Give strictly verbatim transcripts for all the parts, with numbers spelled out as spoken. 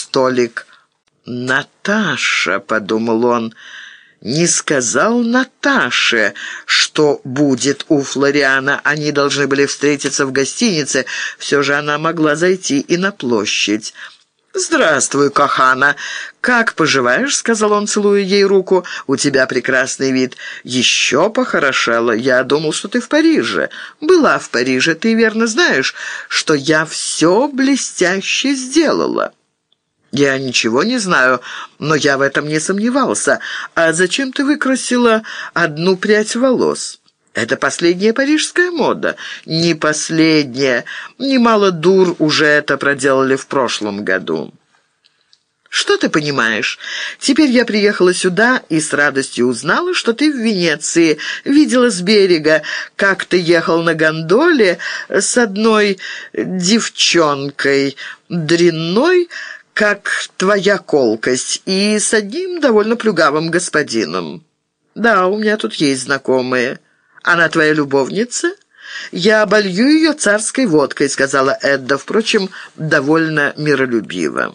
столик. «Наташа», — подумал он, — «не сказал Наташе, что будет у Флориана. Они должны были встретиться в гостинице. Все же она могла зайти и на площадь». «Здравствуй, Кохана. Как поживаешь?» — сказал он, целуя ей руку. «У тебя прекрасный вид. Еще похорошела. Я думал, что ты в Париже. Была в Париже. Ты верно знаешь, что я все блестяще сделала». «Я ничего не знаю, но я в этом не сомневался. А зачем ты выкрасила одну прядь волос?» «Это последняя парижская мода». «Не последняя. Немало дур уже это проделали в прошлом году». «Что ты понимаешь? Теперь я приехала сюда и с радостью узнала, что ты в Венеции. Видела с берега, как ты ехал на гондоле с одной девчонкой, дрянной, как твоя колкость, и с одним довольно плюгавым господином. Да, у меня тут есть знакомые. Она твоя любовница? Я оболью ее царской водкой», — сказала Эдда, впрочем, довольно миролюбиво.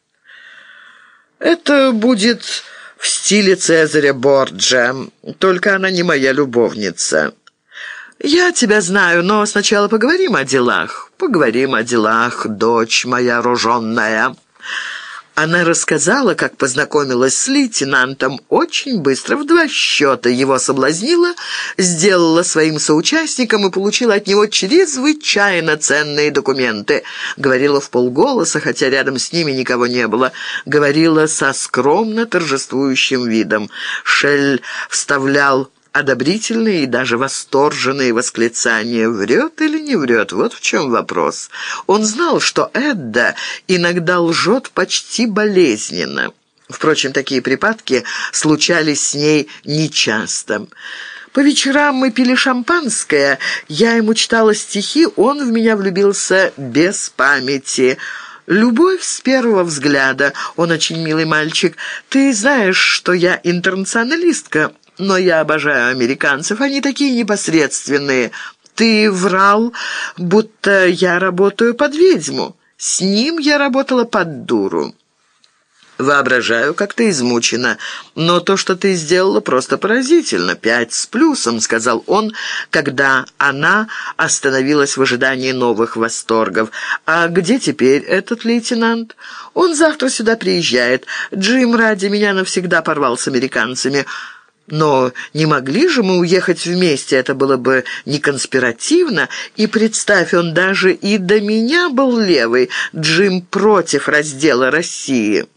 «Это будет в стиле Цезаря Борджа, только она не моя любовница». «Я тебя знаю, но сначала поговорим о делах». «Поговорим о делах, дочь моя роженная». Она рассказала, как познакомилась с лейтенантом, очень быстро, в два счета его соблазнила, сделала своим соучастником и получила от него чрезвычайно ценные документы. Говорила вполголоса, хотя рядом с ними никого не было. Говорила со скромно торжествующим видом. Шель вставлял одобрительные и даже восторженные восклицания. Врет или не врет? Вот в чем вопрос. Он знал, что Эдда иногда лжет почти болезненно. Впрочем, такие припадки случались с ней нечасто. По вечерам мы пили шампанское, я ему читала стихи, он в меня влюбился без памяти. Любовь с первого взгляда. Он очень милый мальчик. Ты знаешь, что я интернационалистка, но я обожаю американцев, они такие непосредственные. Ты врал, будто я работаю под ведьму. С ним я работала под дуру. Воображаю, как ты измучена, но то, что ты сделала, просто поразительно. Пять с плюсом», — сказал он, когда она остановилась в ожидании новых восторгов. «А где теперь этот лейтенант?» «Он завтра сюда приезжает. Джим ради меня навсегда порвал с американцами». «Но не могли же мы уехать вместе, это было бы не конспиративно. И представь, он даже и до меня был левый. Джим против раздела России».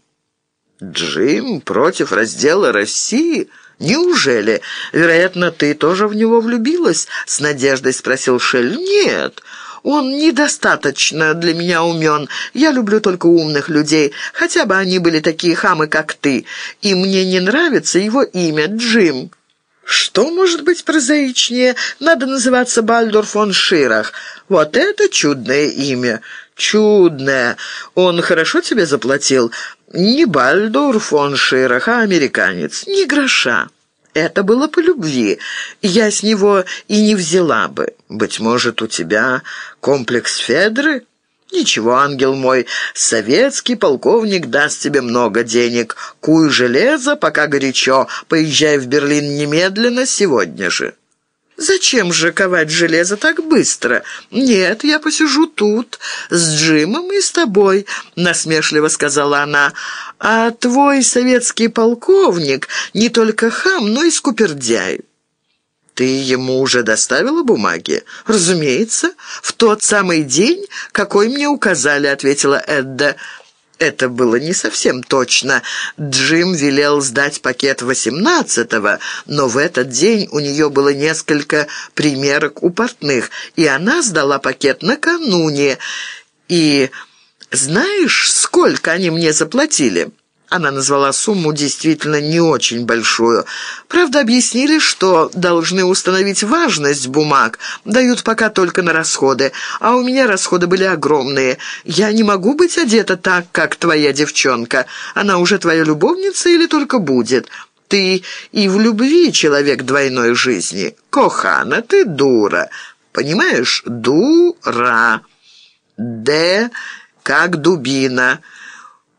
«Джим против раздела России? Неужели? Вероятно, ты тоже в него влюбилась?» — с надеждой спросил Шель. «Нет». «Он недостаточно для меня умен. Я люблю только умных людей, хотя бы они были такие хамы, как ты. И мне не нравится его имя Джим». «Что может быть прозаичнее? Надо называться Бальдур фон Ширах. Вот это чудное имя». «Чудное. Он хорошо тебе заплатил?» «Не Бальдур фон Ширах, а американец. Ни гроша». «Это было по любви. Я с него и не взяла бы. Быть может, у тебя комплекс Федры?» «Ничего, ангел мой, советский полковник даст тебе много денег. Куй железо, пока горячо. Поезжай в Берлин немедленно, сегодня же». «Зачем же ковать железо так быстро?» «Нет, я посижу тут, с Джимом и с тобой», — насмешливо сказала она. «А твой советский полковник не только хам, но и скупердяй». «Ты ему уже доставила бумаги?» «Разумеется, в тот самый день, какой мне указали», — ответила Эдда. Это было не совсем точно. Джим велел сдать пакет восемнадцатого, но в этот день у нее было несколько примерок у портных, и она сдала пакет накануне. И знаешь, сколько они мне заплатили? Она назвала сумму действительно не очень большую. Правда, объяснили, что должны установить важность бумаг, дают пока только на расходы, а у меня расходы были огромные. Я не могу быть одета так, как твоя девчонка. Она уже твоя любовница или только будет? Ты и в любви человек двойной жизни. Кохана, ты дура. Понимаешь? Дура. Д как дубина.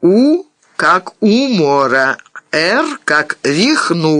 У как умора, Р как рехну.